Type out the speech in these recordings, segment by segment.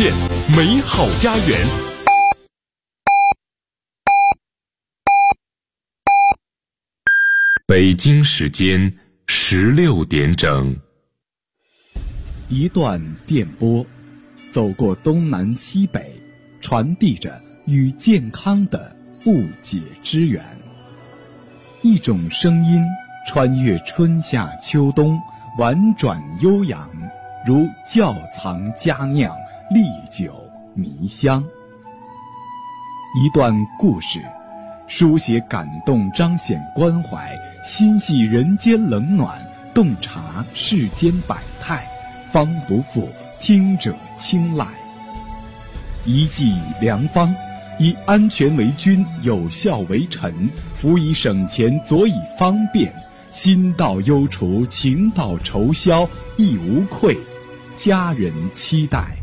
现美好家园。北京时间16点整。 一段电波，走过东南西北，传递着与健康的不解之缘。一种声音穿越春夏秋冬，婉转悠扬，如窖藏佳酿，历久弥香。一段故事，书写感动，彰显关怀，心系人间冷暖，洞察世间百态，方不负听者青睐。一剂良方，以安全为君，有效为臣，辅以省钱，佐以方便，心到忧除，情到愁消，亦无愧家人期待。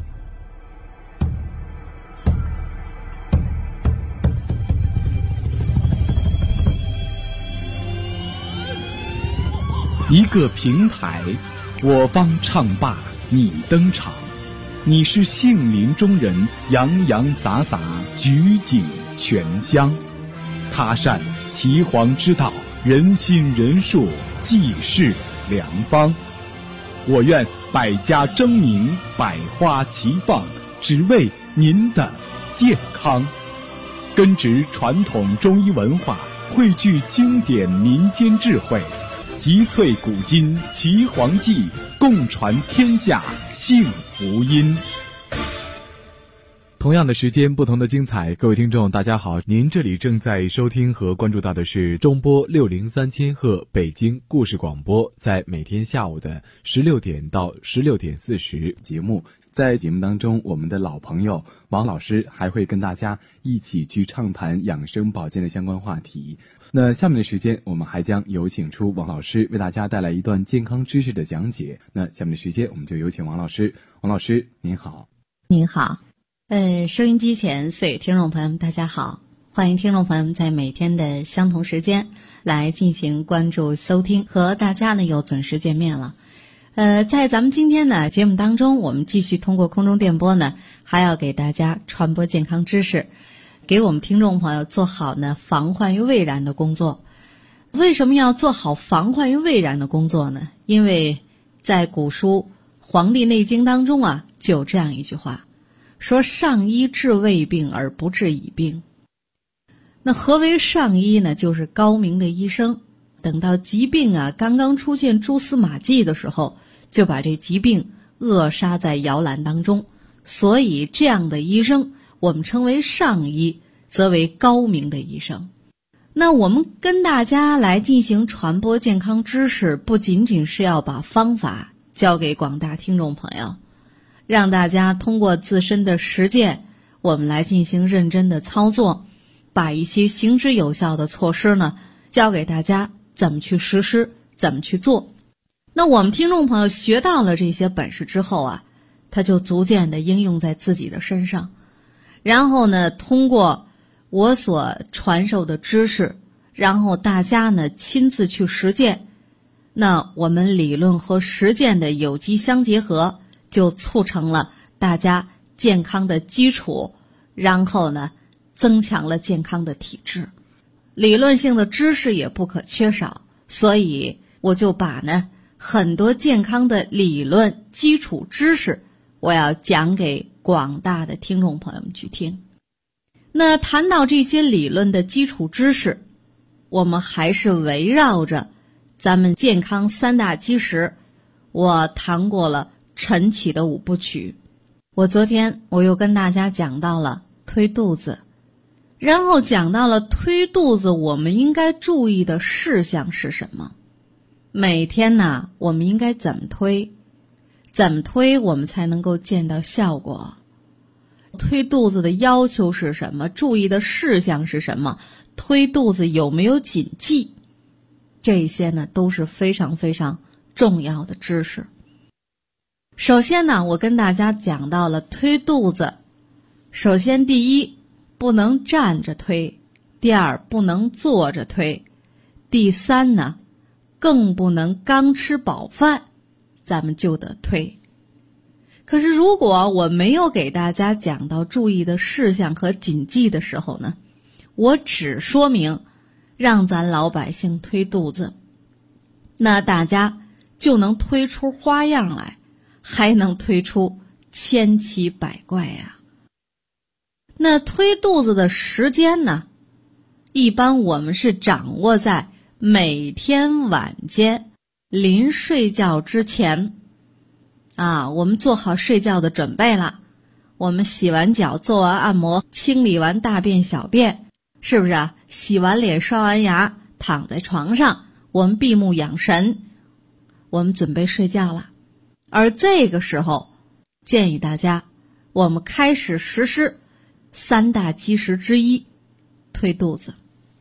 一个平台，我方唱罢你登场，你是杏林中人，洋洋洒洒，举景全香。他善岐黄之道，人心人术，济世良方。我愿百家争鸣，百花齐放，只为您的健康。根植传统中医文化，汇聚经典民间智慧，集萃古今岐黄记，共传天下幸福音。同样的时间，不同的精彩。各位听众大家好，您这里正在收听和关注到的是中波603千赫北京故事广播，在每天下午的16点到16点40节目。在节目当中，我们的老朋友王老师还会跟大家一起去畅谈养生保健的相关话题。那下面的时间，我们还将有请出王老师为大家带来一段健康知识的讲解。那下面的时间，我们就有请王老师。王老师您好。 您好。收音机前所有听众朋友们大家好，欢迎听众朋友们在每天的相同时间来进行关注收听，和大家呢又准时见面了。在咱们今天的节目当中，我们继续通过空中电波呢，还要给大家传播健康知识，给我们听众朋友做好呢防患于未然的工作。为什么要做好防患于未然的工作呢？因为在古书《黄帝内经》当中啊，就有这样一句话，说上医治未病而不治已病。那何为上医呢？就是高明的医生，等到疾病啊刚刚出现蛛丝马迹的时候，就把这疾病扼杀在摇篮当中。所以这样的医生我们称为上医，则为高明的医生。那我们跟大家来进行传播健康知识，不仅仅是要把方法交给广大听众朋友，让大家通过自身的实践，我们来进行认真的操作，把一些行之有效的措施呢教给大家怎么去实施，怎么去做。那我们听众朋友学到了这些本事之后啊，他就逐渐的应用在自己的身上，然后呢通过我所传授的知识，然后大家呢亲自去实践，那我们理论和实践的有机相结合，就促成了大家健康的基础，然后呢增强了健康的体质。理论性的知识也不可缺少，所以我就把呢很多健康的理论基础知识，我要讲给广大的听众朋友们去听。那谈到这些理论的基础知识，我们还是围绕着咱们健康三大基石，我谈过了晨起的5部曲。我昨天我又跟大家讲到了推肚子，然后讲到了推肚子我们应该注意的事项是什么，每天呢我们应该怎么推我们才能够见到效果，推肚子的要求是什么，注意的事项是什么，推肚子有没有谨记，这些呢都是非常非常重要的知识。首先呢，我跟大家讲到了推肚子，首先第一，不能站着推；第二，不能坐着推；第三呢，更不能刚吃饱饭咱们就得推。 可是如果我没有给大家讲到注意的事项和谨记的时候呢，我只说明让咱老百姓推肚子，那大家就能推出花样来，还能推出千奇百怪呀。那推肚子的时间呢，一般我们是掌握在每天晚间临睡觉之前我们做好睡觉的准备了，我们洗完脚，做完按摩，清理完大便小便，是不是啊？洗完脸，刷完牙，躺在床上，我们闭目养神，我们准备睡觉了。而这个时候，建议大家我们开始实施3大基石之一，推肚子。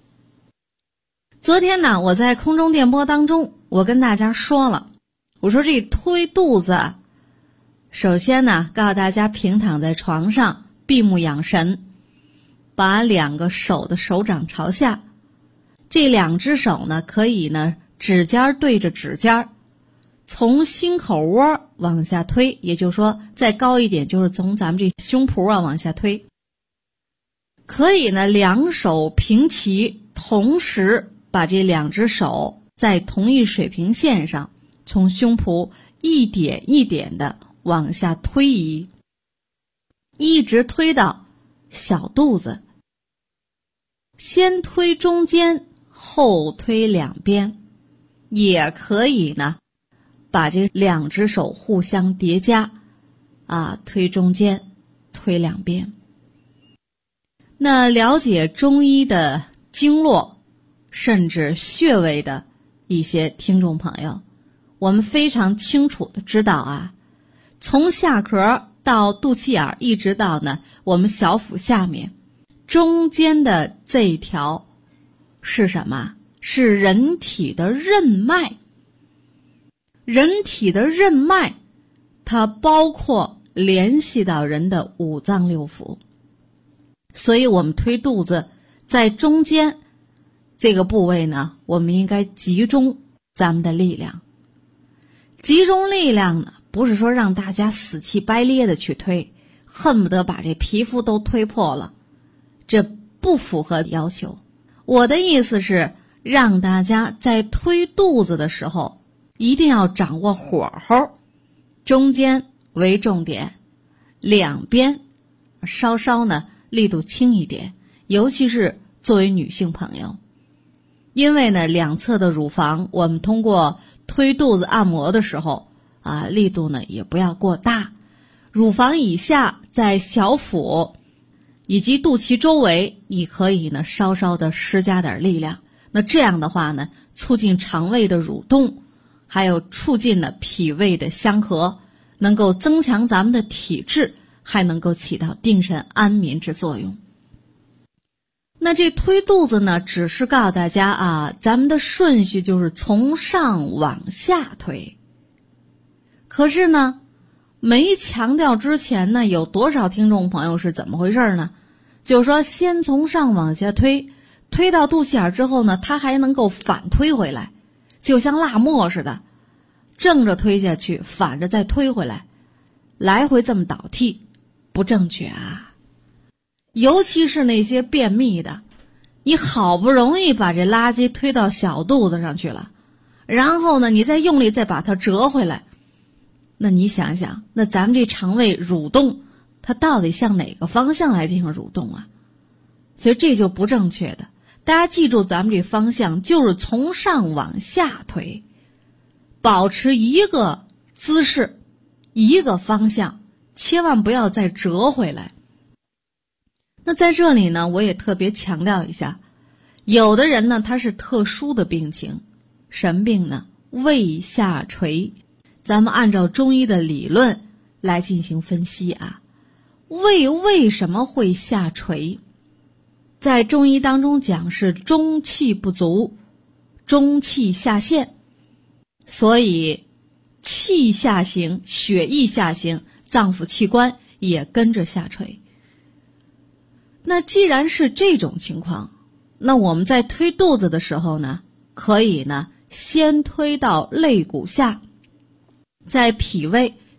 昨天呢，我在空中电波当中，我跟大家说了，我说这推肚子首先呢，告诉大家平躺在床上，闭目养神，把2个手的手掌朝下，这2只手呢，可以呢指尖对着指尖，从心口窝往下推，也就是说再高一点就是从咱们这胸脯往下推。可以呢2手平齐，同时把这2只手在同一水平线上，从胸脯一点一点的往下推移，一直推到小肚子，先推中间，后推两边，也可以呢把这2只手互相叠加推中间，推两边。那了解中医的经络甚至穴位的一些听众朋友，我们非常清楚的知道从下壳到肚脐眼一直到呢我们小腹下面中间的这一条是什么？是人体的任脉。人体的任脉它包括联系到人的5脏6腑，所以我们推肚子在中间这个部位呢，我们应该集中咱们的力量。集中力量呢，不是说让大家死气白咧的去推，恨不得把这皮肤都推破了，这不符合要求。我的意思是让大家在推肚子的时候一定要掌握火候，中间为重点，两边稍稍呢力度轻一点，尤其是作为女性朋友，因为呢两侧的乳房我们通过推肚子按摩的时候力度呢也不要过大，乳房以下在小腹以及肚脐周围你可以呢稍稍的施加点力量，那这样的话呢促进肠胃的蠕动，还有促进了脾胃的相合，能够增强咱们的体质，还能够起到定神安眠之作用。那这推肚子呢，只是告诉大家咱们的顺序就是从上往下推。可是呢，没强调之前呢，有多少听众朋友是怎么回事呢？就是说先从上往下推，推到肚脐眼之后呢，它还能够反推回来，就像辣末似的，正着推下去，反着再推回来，来回这么倒替，不正确尤其是那些便秘的，你好不容易把这垃圾推到小肚子上去了，然后呢你再用力再把它折回来，那你想想，那咱们这肠胃蠕动它到底向哪个方向来进行蠕动所以这就不正确的。大家记住咱们这方向就是从上往下推，保持一个姿势一个方向，千万不要再折回来。那在这里呢，我也特别强调一下，有的人呢他是特殊的病情，什么病呢？胃下垂。咱们按照中医的理论来进行分析胃为什么会下垂？在中医当中讲是中气不足，中气下陷，所以气下行，血液下行，脏腑器官也跟着下垂。那既然是这种情况，那我们在推肚子的时候呢，可以呢先推到肋骨下，在脾胃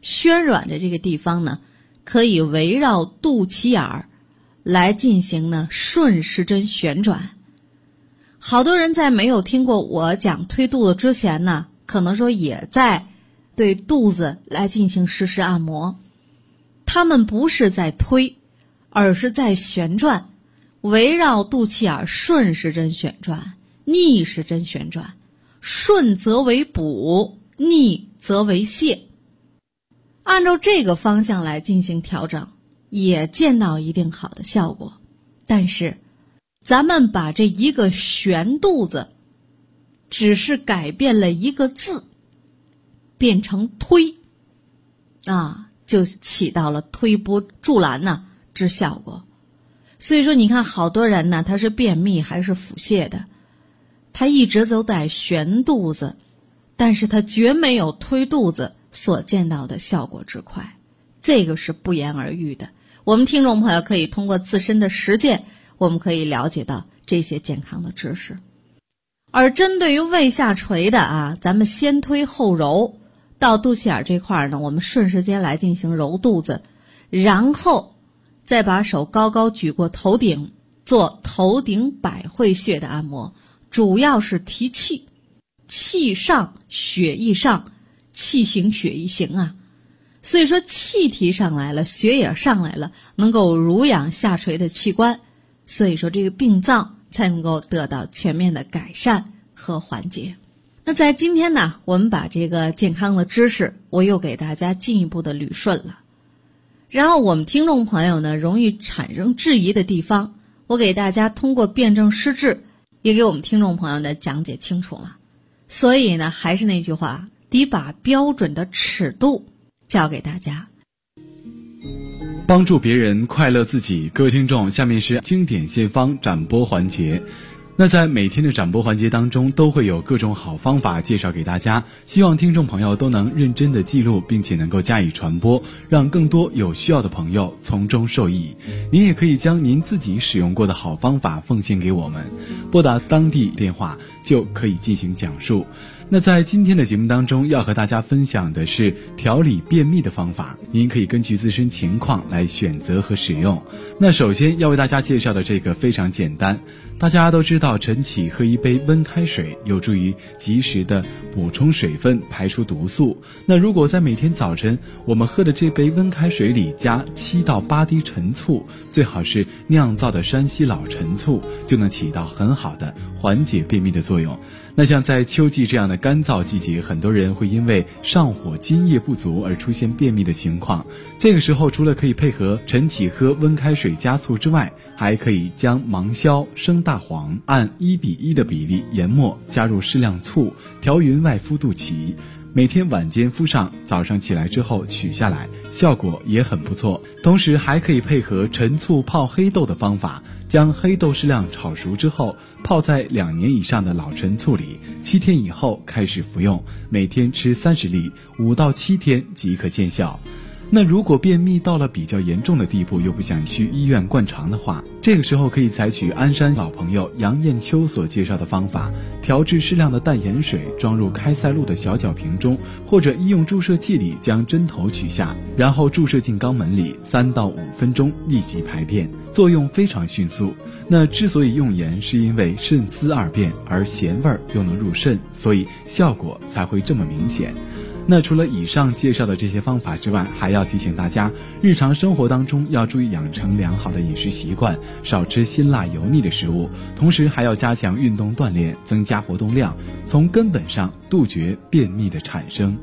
宣软的这个地方呢，可以围绕肚脐眼儿来进行呢顺时针旋转。好多人在没有听过我讲推肚子之前呢，可能说也在对肚子来进行实时按摩。他们不是在推，而是在旋转，围绕肚脐眼顺时针旋转，逆时针旋转，顺则为补，逆则为泻。按照这个方向来进行调整，也见到一定好的效果。但是咱们把这一个旋肚子只是改变了一个字，变成推就起到了推波助澜之效果。所以说你看好多人呢，他是便秘还是腹泻的，他一直都在旋肚子，但是他绝没有推肚子所见到的效果之快，这个是不言而喻的。我们听众朋友可以通过自身的实践，我们可以了解到这些健康的知识。而针对于胃下垂的咱们先推后揉，到肚脐眼这块呢，我们顺时间来进行揉肚子，然后再把手高高举过头顶，做头顶百会穴的按摩，主要是提气，气上血液上，气行血液行所以说气提上来了，血也上来了，能够濡养下垂的器官，所以说这个病灶才能够得到全面的改善和缓解。那在今天呢，我们把这个健康的知识我又给大家进一步的捋顺了。然后我们听众朋友呢容易产生质疑的地方，我给大家通过辩证施治也给我们听众朋友呢讲解清楚了。所以呢，还是那句话，得把标准的尺度教给大家， 帮助别人快乐自己。各位听众，下面是经典献方展播环节。那在每天的展播环节当中，都会有各种好方法介绍给大家，希望听众朋友都能认真的记录，并且能够加以传播，让更多有需要的朋友从中受益。您也可以将您自己使用过的好方法奉献给我们，拨打当地电话就可以进行讲述。那在今天的节目当中，要和大家分享的是调理便秘的方法，您可以根据自身情况来选择和使用。那首先要为大家介绍的这个非常简单，大家都知道晨起喝一杯温开水有助于及时的补充水分，排出毒素。那如果在每天早晨我们喝的这杯温开水里加7到8滴陈醋，最好是酿造的山西老陈醋，就能起到很好的缓解便秘的作用。那像在秋季这样的干燥季节，很多人会因为上火津液不足而出现便秘的情况。这个时候除了可以配合晨起喝温开水加醋之外，还可以将芒硝、生大黄按1:1的比例研末，加入适量醋，调匀外敷肚脐，每天晚间敷上，早上起来之后取下来，效果也很不错。同时还可以配合陈醋泡黑豆的方法，将黑豆适量炒熟之后，泡在2年以上的老陈醋里，7天以后开始服用，每天吃30粒，5到7天即可见效。那如果便秘到了比较严重的地步，又不想去医院灌肠的话，这个时候可以采取鞍山老朋友杨艳秋所介绍的方法，调制适量的淡盐水，装入开塞露的小角瓶中，或者医用注射器里将针头取下，然后注射进肛门里，3到5分钟立即排便，作用非常迅速。那之所以用盐，是因为肾丝二便，而咸味又能入肾，所以效果才会这么明显。那除了以上介绍的这些方法之外，还要提醒大家，日常生活当中要注意养成良好的饮食习惯，少吃辛辣油腻的食物，同时还要加强运动锻炼，增加活动量，从根本上杜绝便秘的产生。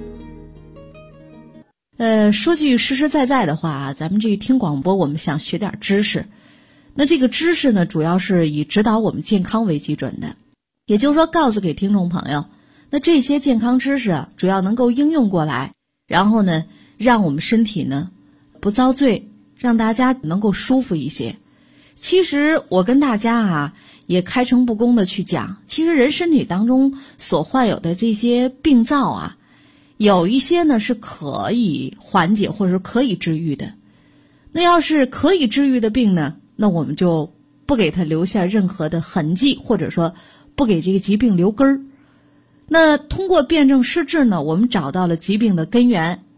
说句实实在在的话，咱们这个听广播，我们想学点知识。那这个知识呢，主要是以指导我们健康为基准的，也就是说告诉给听众朋友，那这些健康知识主要能够应用过来，然后呢让我们身体呢不遭罪，让大家能够舒服一些。其实我跟大家也开诚布公的去讲，其实人身体当中所患有的这些病灶有一些呢是可以缓解或者是可以治愈的。那要是可以治愈的病呢，那我们就不给它留下任何的痕迹，或者说不给这个疾病留根儿。那通过辩证施治呢，我们找到了疾病的根源，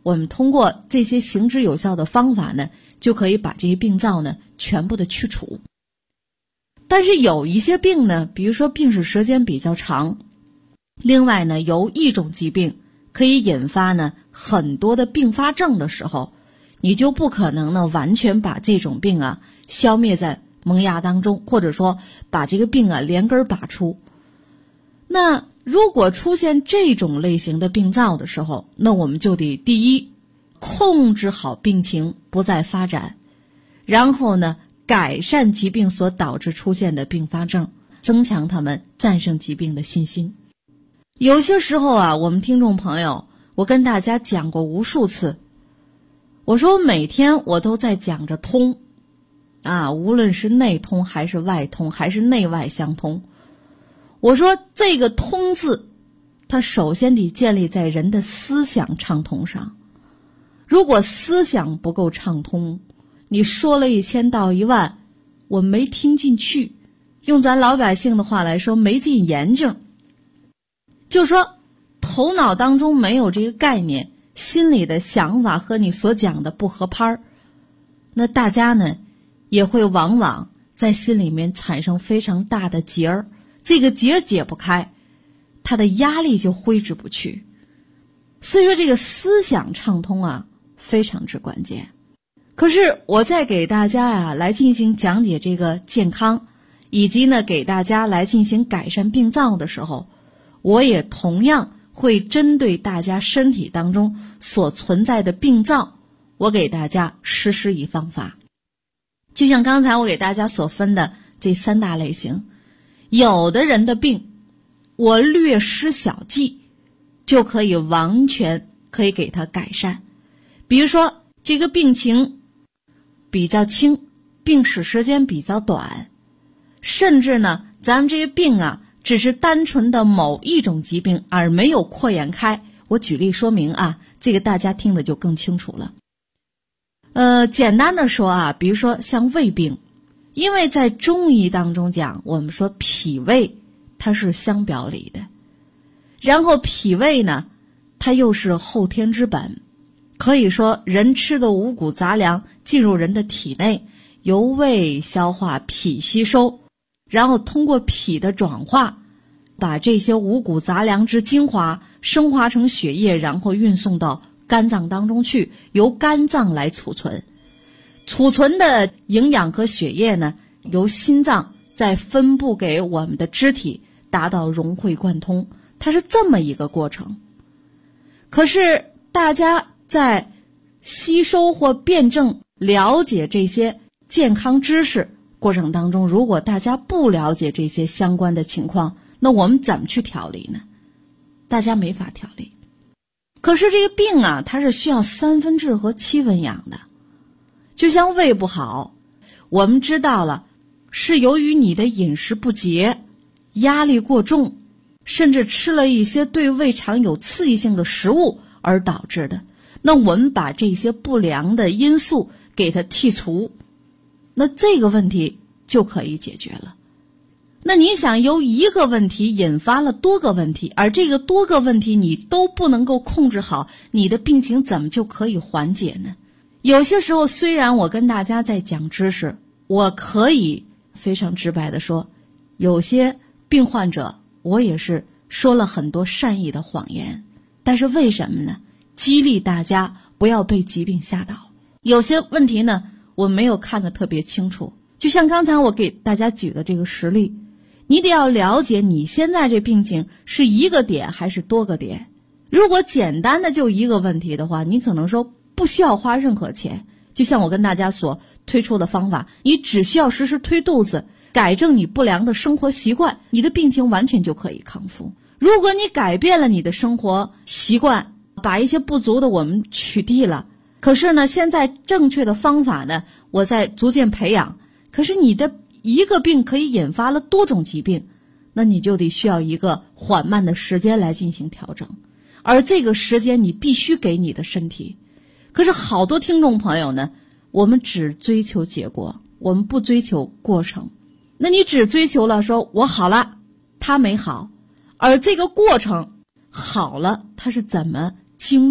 我们通过这些行之有效的方法呢，就可以把这些病灶呢全部的去除。但是有一些病呢，比如说病史时间比较长，另外呢，由一种疾病可以引发呢很多的并发症的时候，你就不可能呢完全把这种病啊消灭在萌芽当中，或者说把这个病啊连根拔出。那如果出现这种类型的病灶的时候，那我们就得第一，控制好病情不再发展，然后呢，改善疾病所导致出现的并发症，增强他们战胜疾病的信心。有些时候啊，我们听众朋友，我跟大家讲过无数次，我说每天我都在讲着通啊，无论是内通还是外通，还是内外相通。我说这个通字，它首先得建立在人的思想畅通上。如果思想不够畅通，你说了1000道1万，我没听进去，用咱老百姓的话来说，没进眼睛。就说头脑当中没有这个概念，心里的想法和你所讲的不合拍儿，那大家呢也会往往在心里面产生非常大的结儿，这个结解不开，他的压力就挥之不去。所以说这个思想畅通啊非常之关键。可是我在给大家啊来进行讲解这个健康，以及呢给大家来进行改善病灶的时候，我也同样会针对大家身体当中所存在的病灶，我给大家实施一方法。就像刚才我给大家所分的这3大类型，有的人的病，我略施小计就可以完全可以给他改善。比如说这个病情比较轻，病史时间比较短，甚至呢咱们这些病啊只是单纯的某一种疾病而没有扩延开。我举例说明啊，这个大家听得就更清楚了。简单的说啊，比如说像胃病，因为在中医当中讲，我们说脾胃它是相表里的，然后脾胃呢它又是后天之本，可以说人吃的五谷杂粮进入人的体内，由胃消化，脾吸收，然后通过脾的转化，把这些五谷杂粮之精华升华成血液，然后运送到肝脏当中去，由肝脏来储存。储存的营养和血液呢，由心脏再分布给我们的肢体，达到融会贯通，它是这么一个过程。可是大家在吸收或辩证了解这些健康知识过程当中，如果大家不了解这些相关的情况，那我们怎么去调理呢？大家没法调理。可是这个病啊，它是需要3分治和7分养的。就像胃不好，我们知道了，是由于你的饮食不节、压力过重，甚至吃了一些对胃肠有刺激性的食物而导致的。那我们把这些不良的因素给它剔除，那这个问题就可以解决了。那你想由一个问题引发了多个问题，而这个多个问题你都不能够控制好，你的病情怎么就可以缓解呢？有些时候虽然我跟大家在讲知识，我可以非常直白的说，有些病患者我也是说了很多善意的谎言，但是为什么呢？激励大家不要被疾病吓倒。有些问题呢我没有看得特别清楚，就像刚才我给大家举的这个实例，你得要了解你现在这病情是一个点还是多个点。如果简单的就一个问题的话，你可能说不需要花任何钱，就像我跟大家所推出的方法，你只需要实施推肚子，改正你不良的生活习惯，你的病情完全就可以康复。如果你改变了你的生活习惯，把一些不足的我们取缔了，可是呢现在正确的方法呢我在逐渐培养，可是你的一个病可以引发了多种疾病，那你就得需要一个缓慢的时间来进行调整，而这个时间你必须给你的身体。可是好多听众朋友呢，我们只追求结果，我们不追求过程。那你只追求了说我好了，他没好，而这个过程好了，他是怎么经历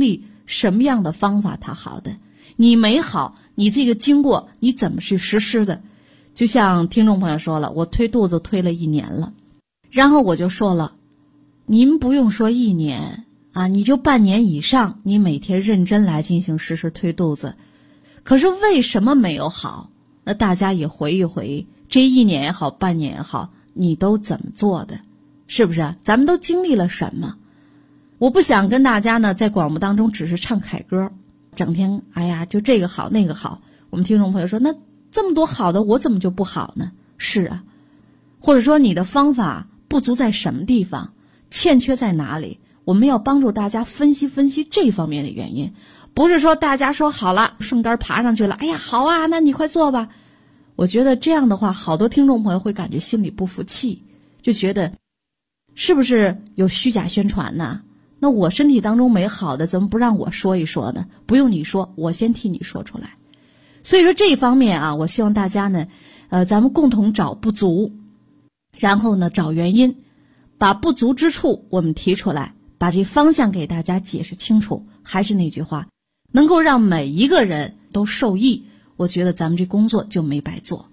什么样的方法它好的，你没好，你这个经过你怎么去实施的。就像听众朋友说了，我推肚子推了1年了，然后我就说了，您不用说1年啊，你就半年以上，你每天认真来进行实施推肚子。可是为什么没有好？那大家也回忆回忆，这1年也好，半年也好，你都怎么做的？是不是？咱们都经历了什么？我不想跟大家呢在广播当中只是唱凯歌，整天哎呀就这个好那个好。我们听众朋友说，那这么多好的，我怎么就不好呢？是啊，或者说你的方法不足在什么地方，欠缺在哪里？我们要帮助大家分析分析这方面的原因，不是说大家说好了顺杆爬上去了，哎呀好啊，那你快做吧。我觉得这样的话，好多听众朋友会感觉心里不服气，就觉得是不是有虚假宣传呢？那我身体当中没好的，怎么不让我说一说呢？不用你说，我先替你说出来。所以说这一方面啊，我希望大家呢，咱们共同找不足，然后呢找原因，把不足之处我们提出来，把这方向给大家解释清楚。还是那句话，能够让每一个人都受益，我觉得咱们这工作就没白做。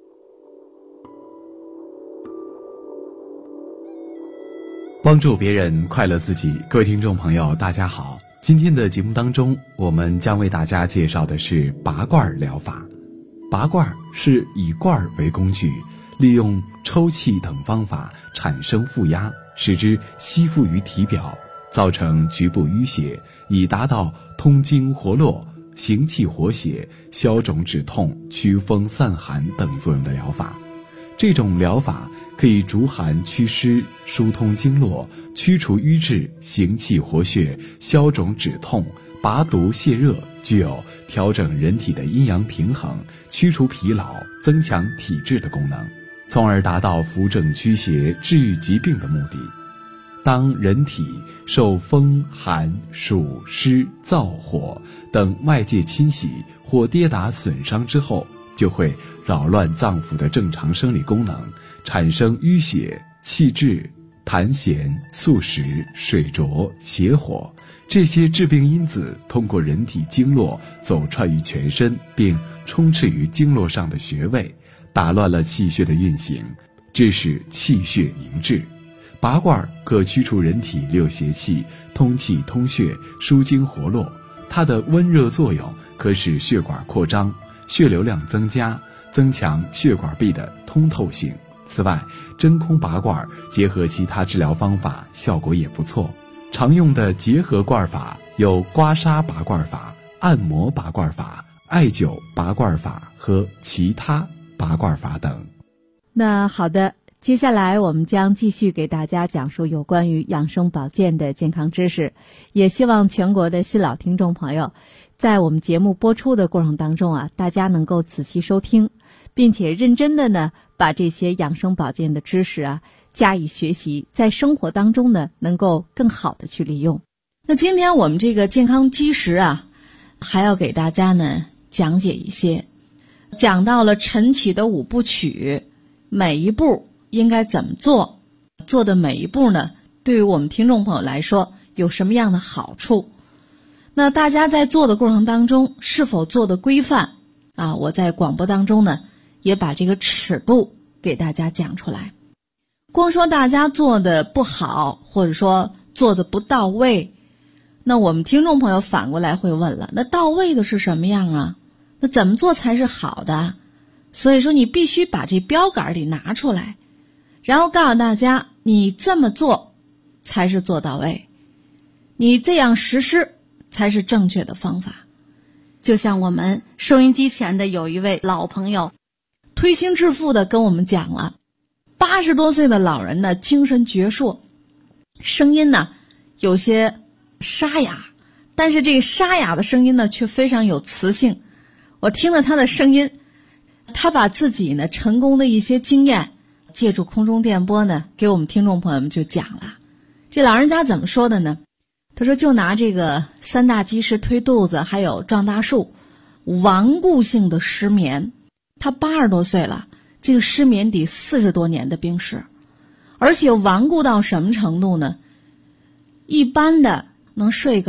帮助别人，快乐自己。各位听众朋友，大家好。今天的节目当中，我们将为大家介绍的是拔罐疗法。拔罐是以罐为工具，利用抽气等方法产生负压，使之吸附于体表，造成局部淤血，以达到通经活络、行气活血、消肿止痛、祛风散寒等作用的疗法。这种疗法可以逐寒祛湿、疏通经络、驱除瘀滞、行气活血、消肿止痛、拔毒泻热，具有调整人体的阴阳平衡、驱除疲劳、增强体质的功能，从而达到扶正驱邪、治愈疾病的目的。当人体受风、寒、暑、湿、燥、火等外界侵袭或跌打损伤之后，就会扰乱脏腑的正常生理功能，产生淤血、气滞、痰涎、宿食、水浊、邪火，这些致病因子通过人体经络走串于全身，并充斥于经络上的穴位，打乱了气血的运行，致使气血凝滞。拔罐可驱除人体六邪气，通气通血，疏经活络。它的温热作用可使血管扩张，血流量增加，增强血管壁的通透性。此外，真空拔罐结合其他治疗方法，效果也不错。常用的结合罐法有刮痧拔罐法、按摩拔罐法、艾灸拔罐法和其他拔罐法等。 那好的，接下来我们将继续给大家讲述有关于养生保健的健康知识，也希望全国的新老听众朋友在我们节目播出的过程当中啊，大家能够仔细收听，并且认真的呢把这些养生保健的知识啊加以学习，在生活当中呢能够更好的去利用。那今天我们这个健康基石啊，还要给大家呢讲解一些，讲到了晨起的5部曲，每一步应该怎么做，做的每一步呢对于我们听众朋友来说有什么样的好处。那大家在做的过程当中是否做的规范啊？我在广播当中呢也把这个尺度给大家讲出来。光说大家做的不好，或者说做的不到位，那我们听众朋友反过来会问了，那到位的是什么样啊？那怎么做才是好的？所以说你必须把这标杆里拿出来，然后告诉大家你这么做才是做到位，你这样实施才是正确的方法。就像我们收音机前的有一位老朋友推心置腹的跟我们讲了，80多岁的老人呢精神矍铄，声音呢有些沙哑，但是这个沙哑的声音呢却非常有磁性。我听了他的声音，他把自己呢成功的一些经验借助空中电波呢给我们听众朋友们就讲了。这老人家怎么说的呢？他说就拿这个3大基石推肚子还有壮大树，顽固性的失眠，他80多岁了，这个失眠得40多年的病史，而且顽固到什么程度呢？一般的能睡个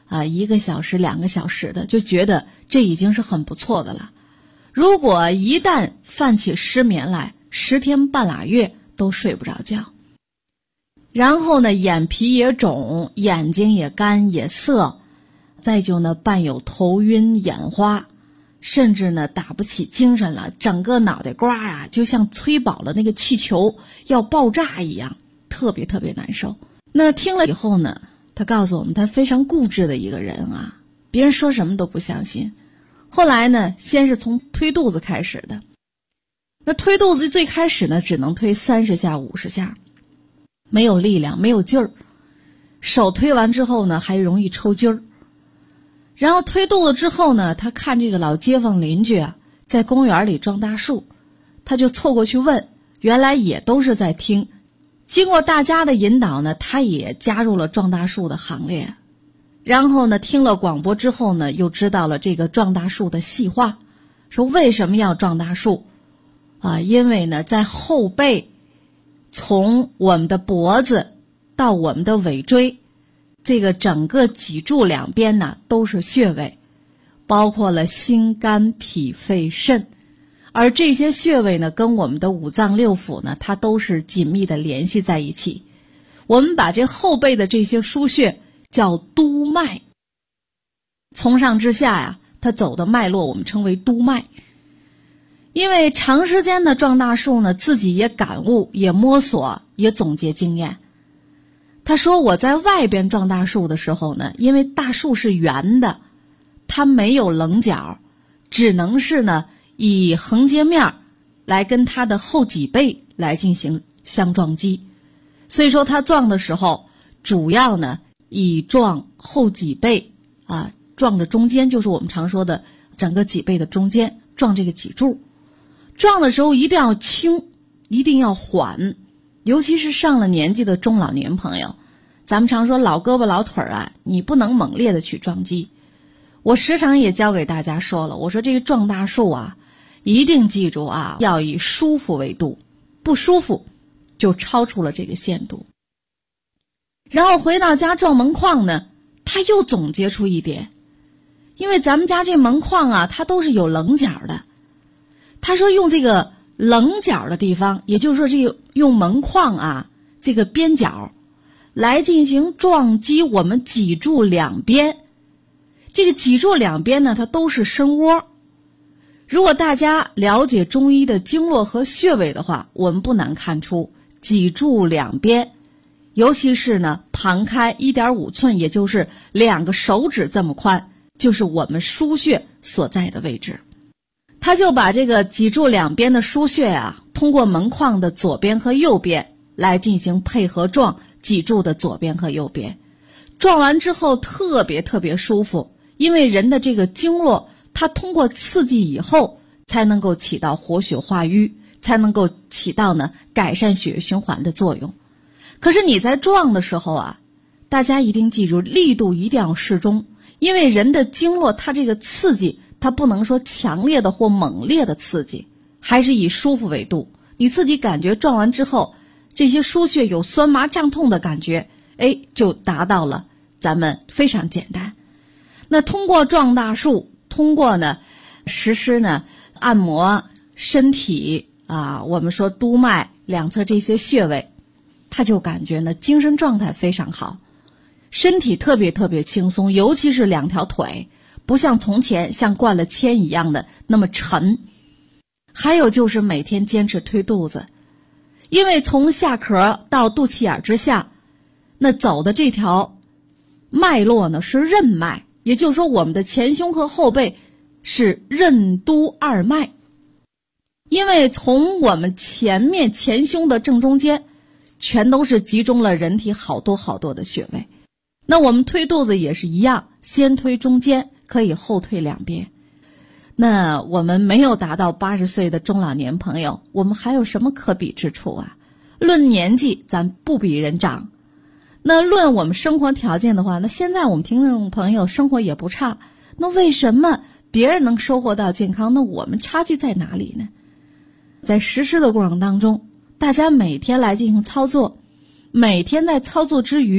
1个小时、2个小时的，就觉得这已经是很不错的了。如果一旦犯起失眠来，10天半拉月都睡不着觉，然后呢眼皮也肿，眼睛也干也涩，再就呢伴有头晕眼花，甚至呢打不起精神了，整个脑袋瓜啊就像吹饱了那个气球要爆炸一样，特别特别难受。那听了以后呢，他告诉我们他非常固执的一个人啊，别人说什么都不相信。后来呢，先是从推肚子开始的。那推肚子最开始呢，只能推30下50下，没有力量，没有劲儿。手推完之后呢，还容易抽筋儿。然后推肚子之后呢，他看这个老街坊邻居啊，在公园里撞大树，他就凑过去问，原来也都是在听。经过大家的引导呢，他也加入了撞大树的行列。然后呢，听了广播之后呢，又知道了这个撞大树的细话，说为什么要撞大树啊？因为呢，在后背，从我们的脖子到我们的尾椎，这个整个脊柱两边呢都是穴位，包括了心肝脾肺肾，而这些穴位呢，跟我们的五脏六腑呢，它都是紧密的联系在一起。我们把这后背的这些腧穴叫督脉，从上至下呀，它走的脉络我们称为督脉。因为长时间的撞大树呢，自己也感悟，也摸索，也总结经验。他说我在外边撞大树的时候呢，因为大树是圆的，它没有棱角，只能是呢以横截面来跟它的后脊背来进行相撞击。所以说他撞的时候，主要呢以撞后脊背啊，撞着中间，就是我们常说的整个脊背的中间，撞这个脊柱。撞的时候一定要轻，一定要缓，尤其是上了年纪的中老年朋友，咱们常说老胳膊老腿啊，你不能猛烈的去撞击。我时常也教给大家说了，我说这个撞大树啊，一定记住啊，要以舒服为度，不舒服就超出了这个限度。然后回到家撞门框呢，他又总结出一点，因为咱们家这门框啊，它都是有棱角的。他说用这个棱角的地方，也就是说这个用门框啊这个边角来进行撞击我们脊柱两边。这个脊柱两边呢，它都是深窝。如果大家了解中医的经络和穴位的话，我们不难看出脊柱两边，尤其是呢旁开 1.5 寸，也就是2个手指这么宽，就是我们腧穴所在的位置。他就把这个脊柱两边的腧穴啊，通过门框的左边和右边来进行配合撞脊柱的左边和右边。撞完之后特别特别舒服，因为人的这个经络，它通过刺激以后，才能够起到活血化瘀，才能够起到呢改善血液循环的作用。可是你在撞的时候啊，大家一定记住，力度一定要适中，因为人的经络它这个刺激，它不能说强烈的或猛烈的刺激，还是以舒服为度。你自己感觉撞完之后，这些腧穴有酸麻胀痛的感觉，就达到了咱们非常简单。那通过撞大树，通过呢实施呢按摩身体啊，我们说督脉两侧这些穴位，他就感觉呢精神状态非常好，身体特别特别轻松，尤其是2条腿不像从前像灌了铅一样的那么沉。还有就是每天坚持推肚子，因为从下壳到肚脐眼之下，那走的这条脉络呢是任脉，也就是说我们的前胸和后背是任督二脉。因为从我们前面前胸的正中间，全都是集中了人体好多好多的穴位。那我们推肚子也是一样，先推中间，可以后推两边。那我们没有达到80岁的中老年朋友，我们还有什么可比之处啊？论年纪咱不比人长，那论我们生活条件的话，那现在我们听众朋友生活也不差，那为什么别人能收获到健康，那我们差距在哪里呢？在实施的过程当中，大家每天来进行操作，每天在操作之余，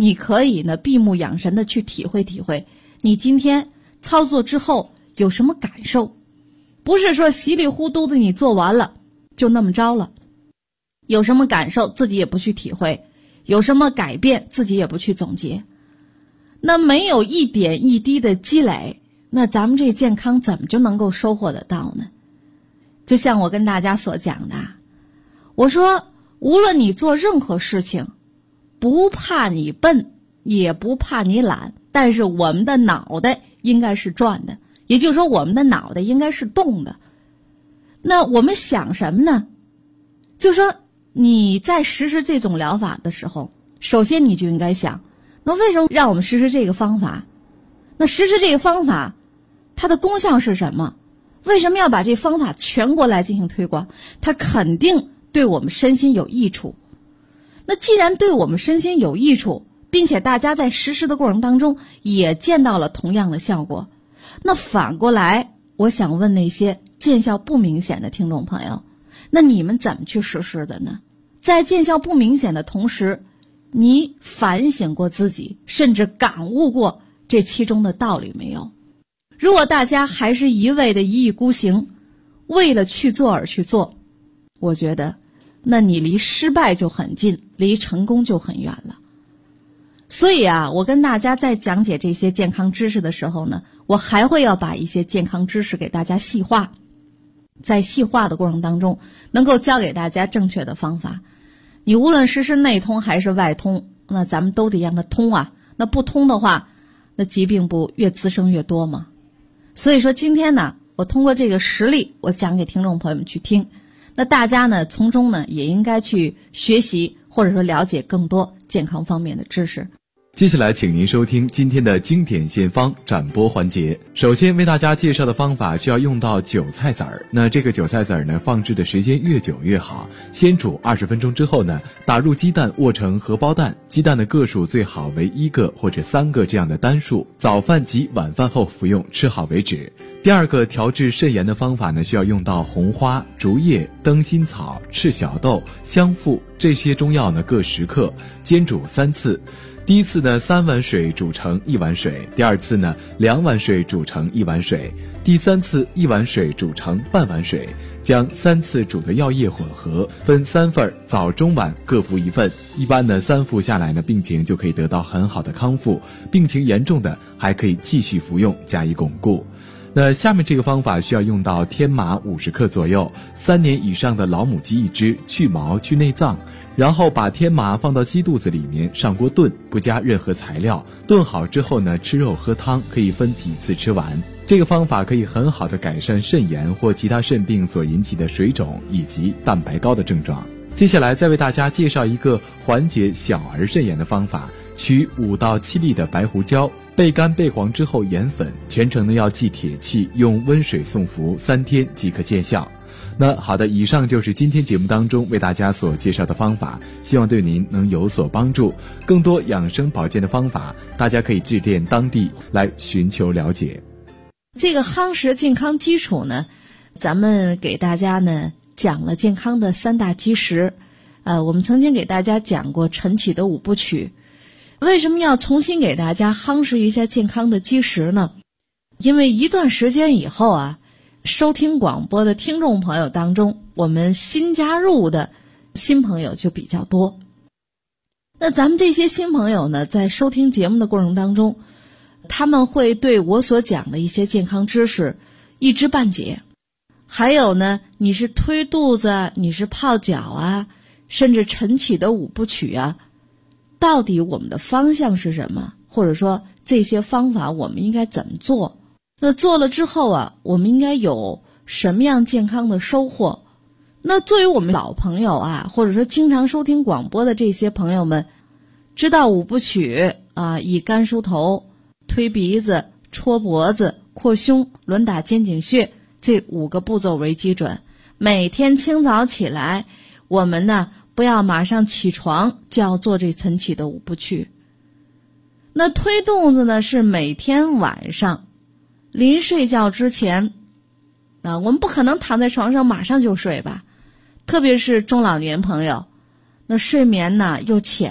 你可以呢闭目养神的去体会体会，你今天操作之后有什么感受？不是说稀里糊涂的你做完了就那么着了，有什么感受自己也不去体会，有什么改变自己也不去总结，那没有一点一滴的积累，那咱们这健康怎么就能够收获得到呢？就像我跟大家所讲的，我说无论你做任何事情，不怕你笨，也不怕你懒，但是我们的脑袋应该是转的，也就是说我们的脑袋应该是动的。那我们想什么呢？就说你在实施这种疗法的时候，首先你就应该想，那为什么让我们实施这个方法？那实施这个方法它的功效是什么？为什么要把这方法全国来进行推广？它肯定对我们身心有益处。那既然对我们身心有益处，并且大家在实施的过程当中也见到了同样的效果，那反过来我想问那些见效不明显的听众朋友，那你们怎么去实施的呢？在见效不明显的同时，你反省过自己，甚至感悟过这其中的道理没有？如果大家还是一味的一意孤行，为了去做而去做，我觉得那你离失败就很近，离成功就很远了。所以啊，我跟大家在讲解这些健康知识的时候呢，我还会要把一些健康知识给大家细化，在细化的过程当中能够教给大家正确的方法。你无论实施内通还是外通，那咱们都得让它通啊，那不通的话，那疾病不越滋生越多吗？所以说今天呢，我通过这个实例，我讲给听众朋友们去听，那大家呢从中呢也应该去学习或者说了解更多健康方面的知识。 接下来请您收听今天的经典献方展播环节。首先为大家介绍的方法需要用到韭菜籽儿，那这个韭菜籽儿呢放置的时间越久越好，先煮20分钟之后呢，打入鸡蛋握成荷包蛋，鸡蛋的个数最好为1个或者3个这样的单数，早饭及晚饭后服用，吃好为止。第二个调治肾炎的方法呢，需要用到红花、竹叶、灯心草、赤小豆、香附这些中药呢各10克，煎煮3次。第一次呢3碗水煮成1碗水，第二次呢2碗水煮成1碗水，第三次1碗水煮成半碗水，将3次煮的药液混合，分3份，早中晚各服1份。一般呢3服下来呢，病情就可以得到很好的康复，病情严重的还可以继续服用加以巩固。那下面这个方法需要用到天麻50克左右，3年以上的老母鸡1只，去毛去内脏，然后把天麻放到鸡肚子里面上锅炖，不加任何材料，炖好之后呢，吃肉喝汤，可以分几次吃完。这个方法可以很好的改善肾炎或其他肾病所引起的水肿以及蛋白高的症状。接下来再为大家介绍一个缓解小儿肾炎的方法，取5到7粒的白胡椒，焙干焙黄之后研粉，全程呢要忌铁气，用温水送服3天即可见效。那好的，以上就是今天节目当中为大家所介绍的方法，希望对您能有所帮助。更多养生保健的方法，大家可以致电当地来寻求了解。 这个夯实健康基础呢，咱们给大家呢讲了健康的3大基石。我们曾经给大家讲过晨起的5部曲。为什么要重新给大家夯实一下健康的基石呢？因为一段时间以后啊，收听广播的听众朋友当中，我们新加入的新朋友就比较多。那咱们这些新朋友呢，在收听节目的过程当中，他们会对我所讲的一些健康知识一知半解。还有呢，你是推肚子，你是泡脚啊，甚至晨起的5部曲啊，到底我们的方向是什么？或者说这些方法我们应该怎么做？那做了之后啊，我们应该有什么样健康的收获？那作为我们老朋友啊，或者说经常收听广播的这些朋友们，知道5部曲啊，以干梳头、推鼻子、戳脖子、扩胸、轮打肩颈穴这5个步骤为基准。每天清早起来，我们呢不要马上起床就要做这晨起的5部曲。那推肚子呢，是每天晚上临睡觉之前我们不可能躺在床上马上就睡吧，特别是中老年朋友，那睡眠呢又浅，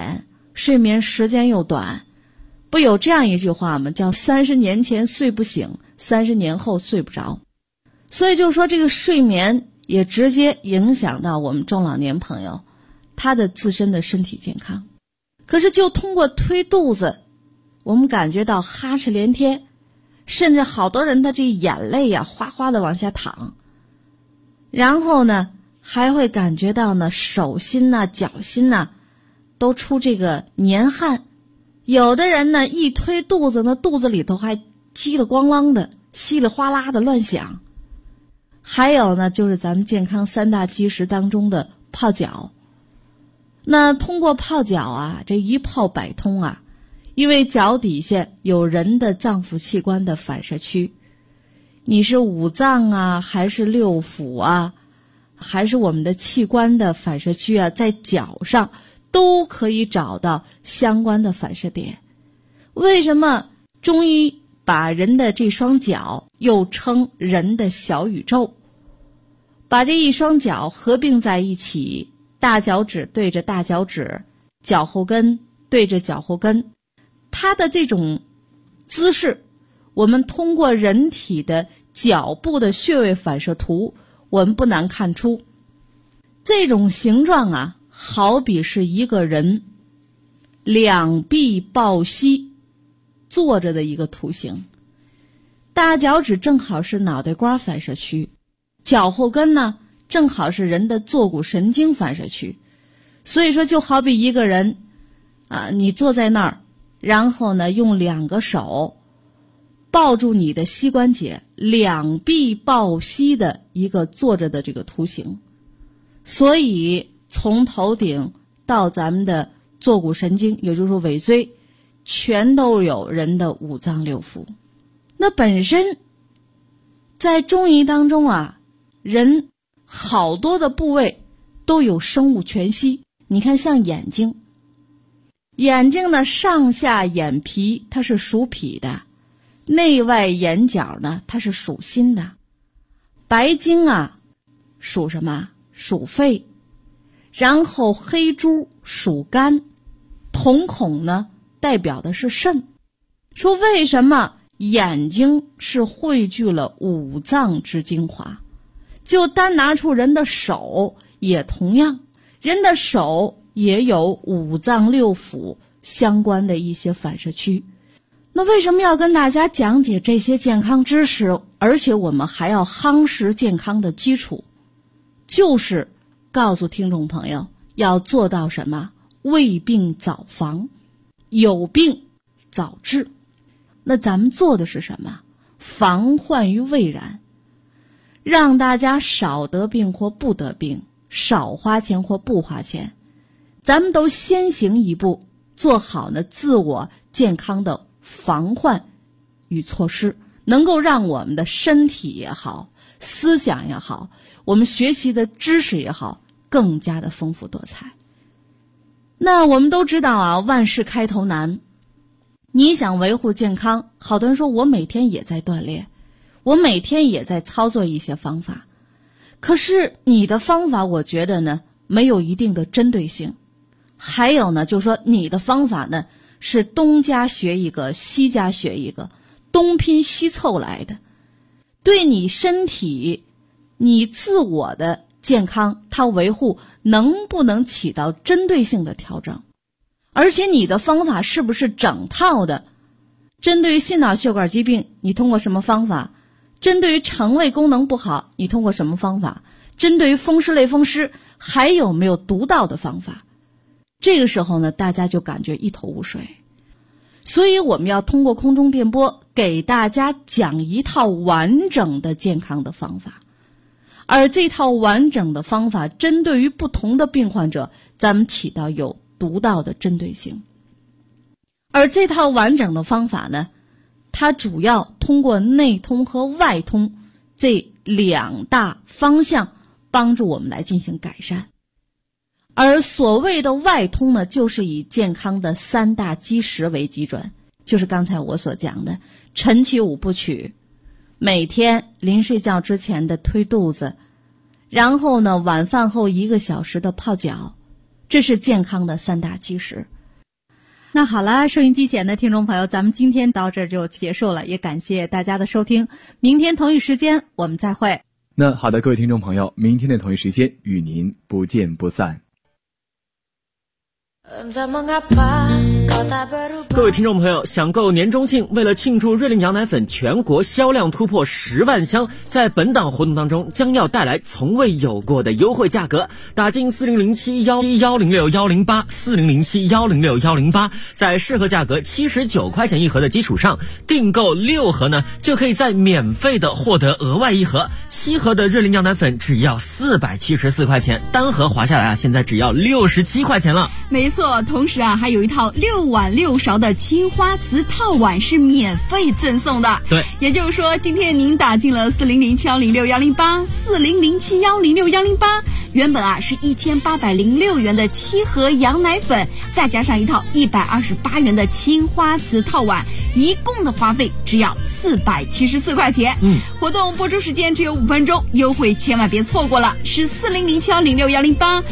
睡眠时间又短。不有这样一句话吗？叫30年前睡不醒，30年后睡不着。所以就说这个睡眠也直接影响到我们中老年朋友他的自身的身体健康。可是就通过推肚子，我们感觉到哈哧连天，甚至好多人的这眼泪啊哗哗的往下淌，然后呢还会感觉到呢手心呐、脚心呐都出这个黏汗。有的人呢一推肚子呢，肚子里头还叽里咣啷的稀里哗啦的乱响。还有呢就是咱们健康3大基石当中的泡脚。那通过泡脚啊，这一泡百通啊，因为脚底下有人的脏腑器官的反射区，你是五脏啊还是六腑啊，还是我们的器官的反射区啊，在脚上都可以找到相关的反射点。为什么中医把人的这双脚又称人的小宇宙，把这一双脚合并在一起，大脚趾对着大脚趾，脚后跟对着脚后跟，它的这种姿势，我们通过人体的脚部的穴位反射图，我们不难看出，这种形状啊，好比是一个人两臂抱膝坐着的一个图形。大脚趾正好是脑袋瓜反射区，脚后跟呢正好是人的坐骨神经反射区。所以说就好比一个人你坐在那儿，然后呢用2个手抱住你的膝关节，两臂抱膝的一个坐着的这个图形。所以从头顶到咱们的坐骨神经，也就是说尾椎，全都有人的五脏六腑。那本身在中医当中啊，人好多的部位都有生物全息。你看像眼睛，眼睛呢上下眼皮它是属脾的，内外眼角呢它是属心的。白睛啊属什么？属肺。然后黑珠属肝，瞳孔呢代表的是肾。说为什么眼睛是汇聚了五脏之精华？就单拿出人的手也同样，人的手也有五脏六腑相关的一些反射区。那为什么要跟大家讲解这些健康知识，而且我们还要夯实健康的基础？就是告诉听众朋友要做到什么？未病早防，有病早治。那咱们做的是什么？防患于未然，让大家少得病或不得病，少花钱或不花钱。咱们都先行一步，做好呢自我健康的防患与措施，能够让我们的身体也好，思想也好，我们学习的知识也好，更加的丰富多彩。那我们都知道啊，万事开头难。你想维护健康，好多人说我每天也在锻炼，我每天也在操作一些方法，可是你的方法我觉得呢没有一定的针对性。还有呢就是说你的方法呢是东家学一个西家学一个，东拼西凑来的，对你身体你自我的健康它维护能不能起到针对性的调整？而且你的方法是不是整套的？针对于心脑血管疾病你通过什么方法？针对于肠胃功能不好你通过什么方法？针对于风湿类风湿还有没有独到的方法？这个时候呢大家就感觉一头雾水。所以我们要通过空中电波给大家讲一套完整的健康的方法，而这套完整的方法针对于不同的病患者，咱们起到有独到的针对性。而这套完整的方法呢，它主要通过内通和外通这2大方向帮助我们来进行改善。而所谓的外通呢，就是以健康的3大基石为基准，就是刚才我所讲的晨起5部曲，每天临睡觉之前的推肚子，然后呢晚饭后1个小时的泡脚，这是健康的3大基石。 那好了，收音机前的听众朋友，咱们今天到这儿就结束了，也感谢大家的收听。明天同一时间我们再会。 那好的，各位听众朋友，明天的同一时间与您不见不散。 各位听众朋友，想购年中庆，为了庆祝瑞麟羊奶粉全国销量突破10万箱，在本档活动当中将要带来从未有过的优惠价格，打进4007-106-108 4007-106-108，在适合价格79块钱一盒的基础上，订购6盒呢，就可以再免费的获得额外1盒，7盒的瑞麟羊奶粉只要474块钱，单盒划下来现在只要67块钱了。 没错，同时还有一套6碗6勺的青花瓷套碗是免费赠送的。 对， 也就是说，今天您打进了4007-106-108 4007-106-108，原本是1806元的7盒羊奶粉，再加上一套128元的青花瓷套碗，一共的花费只要474块钱。活动播出时间只有5分钟，优惠千万别错过了，是4007-106-108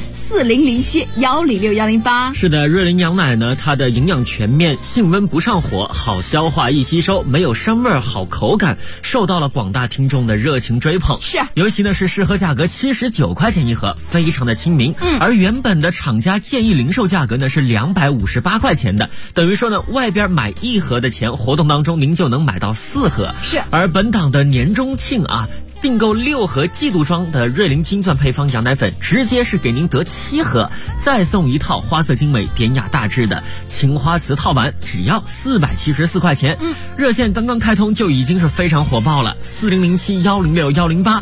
4007-106-108。 是的，瑞麟羊奶呢，它的营养全面，性温不上火，好消化易吸收，没有膻味，好口感，受到了广大听众的热情追捧。 是， 尤其呢是适合价格79块钱一盒，非常的亲民。而原本的厂家建议零售价格呢是258块钱的，等于说呢外边买1盒的钱，活动当中您就能买到4盒。 是， 而本档的年中庆订购6盒季度装的瑞麟金钻配方羊奶粉，直接是给您得7盒，再送一套花色精美、典雅大气的青花瓷套碗，只要474块钱。热线刚刚开通就已经是非常火爆了，4007-106-108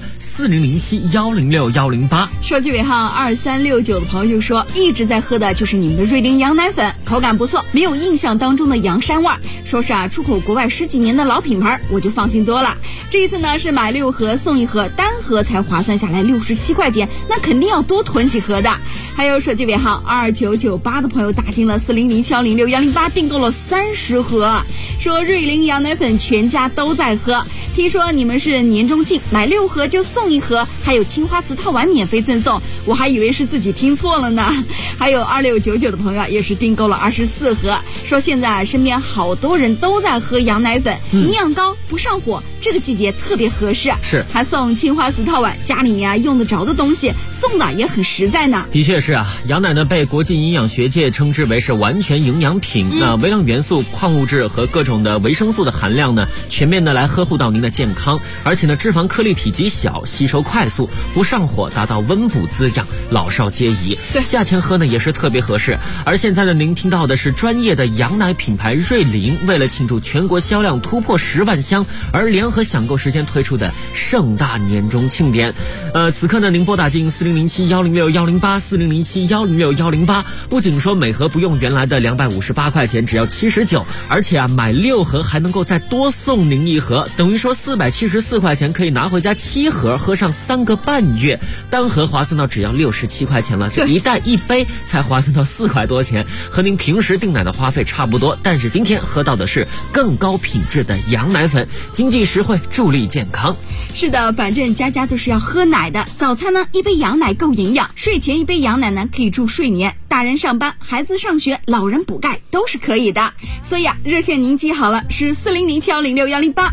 4007-106-108。 手机尾号2369的朋友说，一直在喝的就是你们的瑞麟羊奶粉，口感不错，没有印象当中的羊膻味，说是出口国外10几年的老品牌，我就放心多了。这一次呢是买6盒送1盒，单盒才划算下来67块钱，那肯定要多囤几盒的。还有手机尾号2998的朋友打进了4007-106-108，订购了30盒，说瑞麟羊奶粉全家都在喝，听说你们是年中庆，买6盒就送1盒，还有青花瓷套碗免费赠送，我还以为是自己听错了呢。还有2699的朋友也是订购了24盒，说现在身边好多人都在喝羊奶粉，营养高不上火，这个季节特别合适。 是， 还送青花瓷套碗，家里面用得着的东西送的也很实在呢。 的确是羊奶呢被国际营养学界称之为是完全营养品，那微量元素、矿物质和各种的维生素的含量呢，全面的来呵护到您的健康，而且呢脂肪颗粒体积小，吸收快速，不上火，达到温补滋养，老少皆宜。 对， 夏天喝呢也是特别合适。而现在呢您听到的是专业的羊奶品牌瑞麟，为了庆祝全国销量突破10万箱而联合享购时间推出的盛大年中庆典。此刻呢您拨打进4007-106-108 4007-106-108，不仅说每盒不用原来的258块钱，只要79，而且买6盒还能够再多送您1盒，等于说474块钱可以拿回家7盒，喝上3个半月，单盒划算到只要67块钱了，这一袋1杯才划算到4块多钱，和您平时订奶的花费差不多，但是今天喝到的是更高品质的羊奶粉，经济实惠，助力健康。 是的，反正家家都是要喝奶的，早餐呢1杯羊奶够营养，睡前1杯羊奶呢可以助睡眠，大人上班，孩子上学，老人补钙都是可以的。所以热线您记好了，是4007-106-108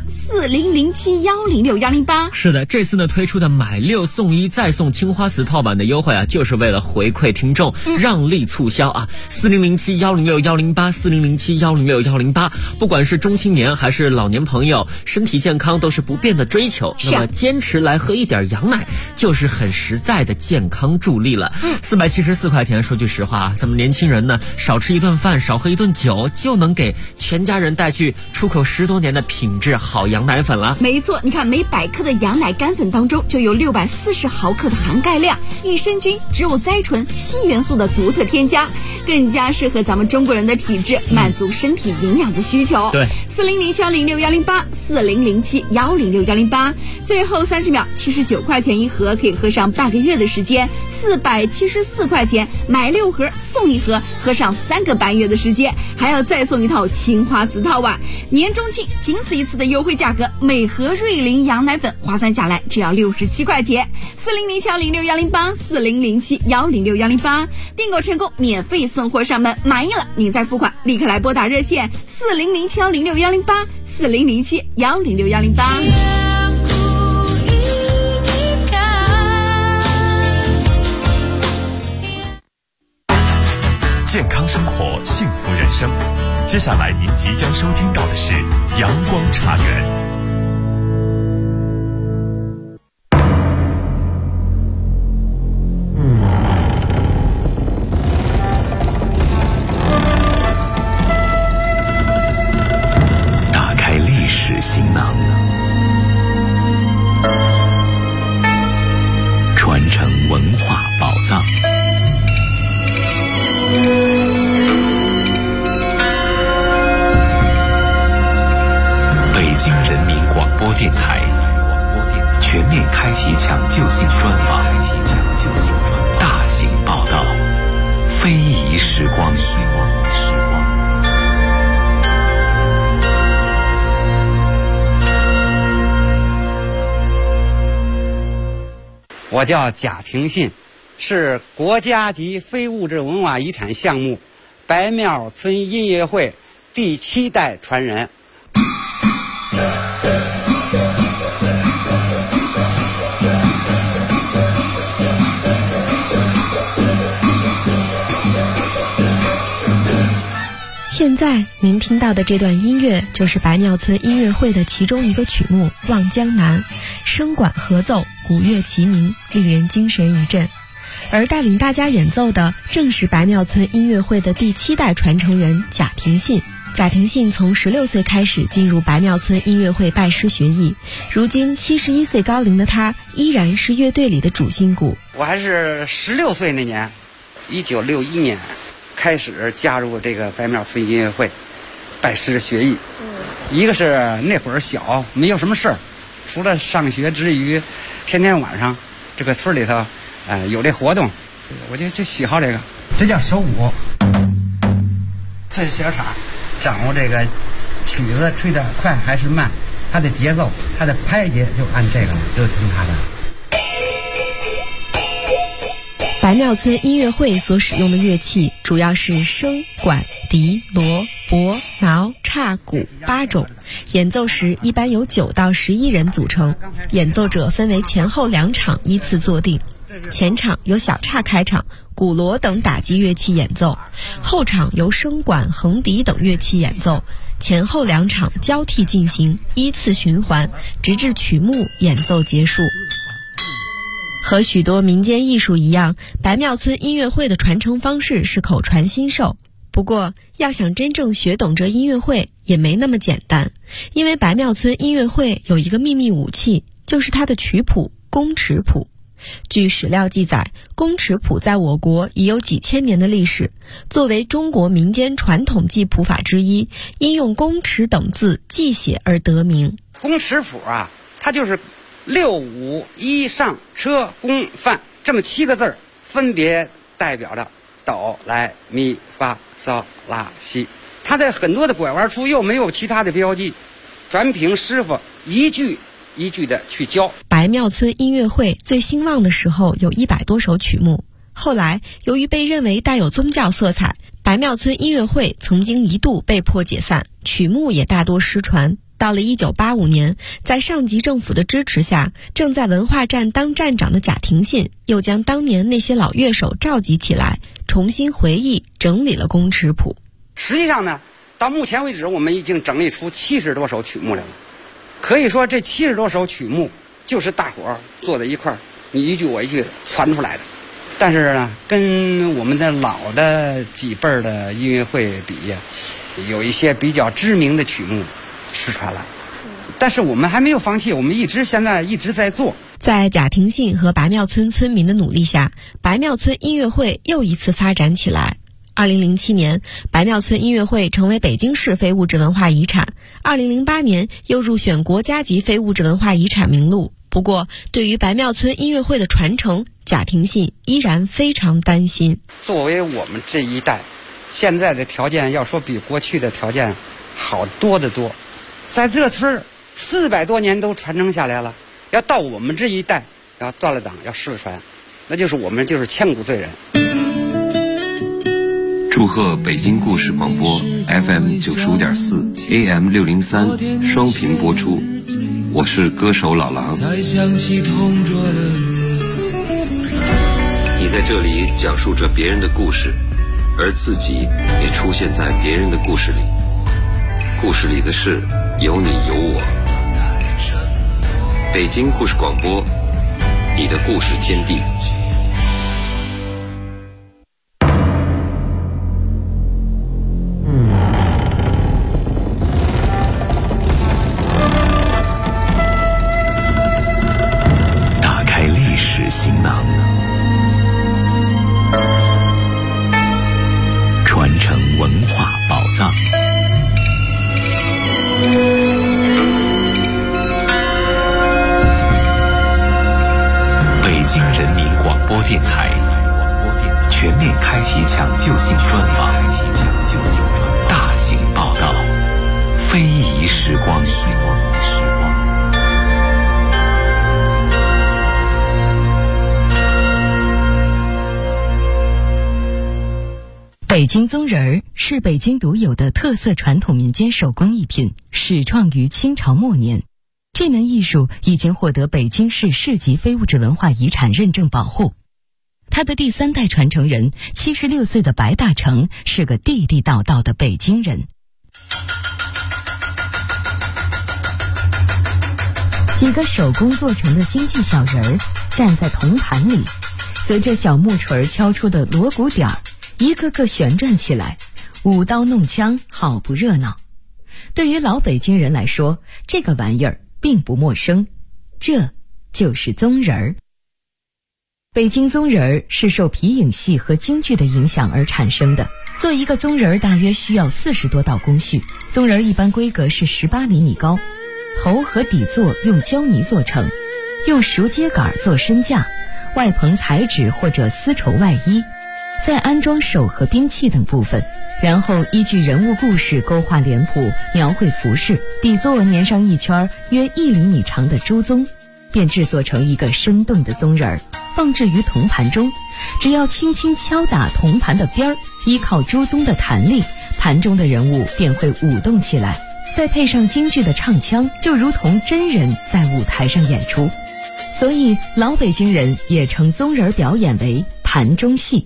4007-106-108。 是的，这次呢推出的买6送1再送青花瓷套碗的优惠就是为了回馈听众，让利促销4007-106-108 4007-106-108，不管是中青年还是老年朋友，身体健康都是不变的追求，那么坚持来喝一点羊奶就是很实在的健康助力了。474块钱，说句实话咱们年轻人呢少吃一顿饭，少喝一顿酒，就能给全家人带去出口10多年的品质好羊奶粉了。 没错，你看每100克的羊奶干粉当中就有640毫克的含钙量，益生菌、植物甾醇、硒元素的独特添加，更加适合咱们中国人的体质，满足身体营养的需求。 对 ，4007-106-108 4007-106-108，最后30秒，79块钱1盒可以喝上半个月的时间，474块钱买6 盒送一盒，喝上3个半月的时间，还要再送一套青花瓷套碗。年中庆仅此一次的优惠价格，每盒瑞麟羊奶粉划算下来只要67块钱。4007106108，4007106108，订购成功免费送货上门，满意了您再付款，立刻来拨打热线4007106108，4007106108。 健康生活，幸福人生。接下来您即将收听到的是阳光茶园。 打开历史行囊，传承文化宝藏。北京人民广播电台全面开启抢救性专访，大型报道，非遗时光。 我叫贾廷信，是国家级非物质文化遗产项目白庙村音乐会第7代传人。 现在您听到的这段音乐就是白庙村音乐会的其中一个曲目《望江南》，声管合奏，鼓乐齐鸣，令人精神一振。而带领大家演奏的正是白庙村音乐会的第7代传承人贾廷信。贾廷信从16岁开始进入白庙村音乐会拜师学艺，如今71岁高龄的他依然是乐队里的主心骨。 我还是16岁那年，1961年开始加入这个白庙村音乐会，拜师学艺。一个是那会儿小，没有什么事儿，除了上学之余，天天晚上这个村里头，有这活动，我就喜好这个。这叫手鼓，这是小叉，掌握这个曲子吹得快还是慢，它的节奏，它的拍节就按这个，就听它的。 白庙村音乐会所使用的乐器主要是笙、管、笛、锣、钹、挠、叉、鼓8种，演奏时一般由9到11人组成，演奏者分为前后2场依次坐定。前场由小叉开场，鼓锣等打击乐器演奏，后场由笙管、横笛等乐器演奏，前后2场交替进行，依次循环，直至曲目演奏结束。和许多民间艺术一样，白庙村音乐会的传承方式是口传心授。不过，要想真正学懂这音乐会也没那么简单，因为白庙村音乐会有一个秘密武器，就是它的曲谱宫尺谱。据史料记载，宫尺谱在我国已有几千年的历史，作为中国民间传统记谱法之一，因用宫尺等字记写而得名。 宫尺谱啊，它就是6、5、1上车宫范这么7个字，分别代表着哆来咪发嗦拉西。它在很多的拐弯处又没有其他的标记，全凭师傅一句一句的去教。 白庙村音乐会最兴旺的时候有100多首曲目，后来由于被认为带有宗教色彩，白庙村音乐会曾经一度被迫解散，曲目也大多失传。到了1985年，在上级政府的支持下，正在文化站当站长的贾廷信又将当年那些老乐手召集起来，重新回忆整理了宫尺谱。 实际上呢，到目前为止我们已经整理出70多首曲目来了。可以说这70多首曲目就是大伙儿坐在一块儿，你一句我一句传出来的。但是呢，跟我们的老的几辈儿的音乐会比，有一些比较知名的曲目失传了，但是我们还没有放弃，我们现在一直在做。 在贾廷信和白庙村村民的努力下，白庙村音乐会又一次发展起来。2007年，白庙村音乐会成为北京市非物质文化遗产，2008年又入选国家级非物质文化遗产名录。不过，对于白庙村音乐会的传承，贾贾廷信依然非常担心。 作为我们这一代，现在的条件要说比过去的条件好多得多，在这村400多年都传承下来了，要到我们这一代要断了档要失了传，那就是我们就是千古罪人。 祝贺北京故事广播 FM 95.4 AM 603双频播出，我是歌手老狼。你在这里讲述着别人的故事，而自己也出现在别人的故事里，故事里的事有你有我。北京故事广播，你的故事天地。 打开历史行囊，传承文化宝藏。北京人民广播电台全面开启抢救性专访，大型报道，非遗时光。 北京宗人儿是北京独有的特色传统民间手工艺品，始创于清朝末年。这门艺术已经获得北京市市级非物质文化遗产认证保护。他的第3代传承人76岁的白大成是个地地道道的北京人。几个手工做成的京剧小人儿站在铜盘里，随着小木锤敲出的锣鼓点儿，一个个旋转起来，舞刀弄枪，好不热闹。对于老北京人来说，这个玩意儿并不陌生，这就是宗人儿。北京宗人儿是受皮影戏和京剧的影响而产生的。做一个宗人儿大约需要40多道工序。宗人儿一般规格是18厘米高，头和底座用胶泥做成，用熟秸秆做身架，外棚彩纸或者丝绸外衣，再安装手和兵器等部分，然后依据人物故事勾画脸谱，描绘服饰，底座粘上一圈约1厘米长的朱宗，便制作成一个生动的宗人儿，放置于铜盘中。只要轻轻敲打铜盘的边儿，依靠朱宗的弹力，盘中的人物便会舞动起来，再配上京剧的唱腔，就如同真人在舞台上演出。所以老北京人也称宗人表演为盘中戏。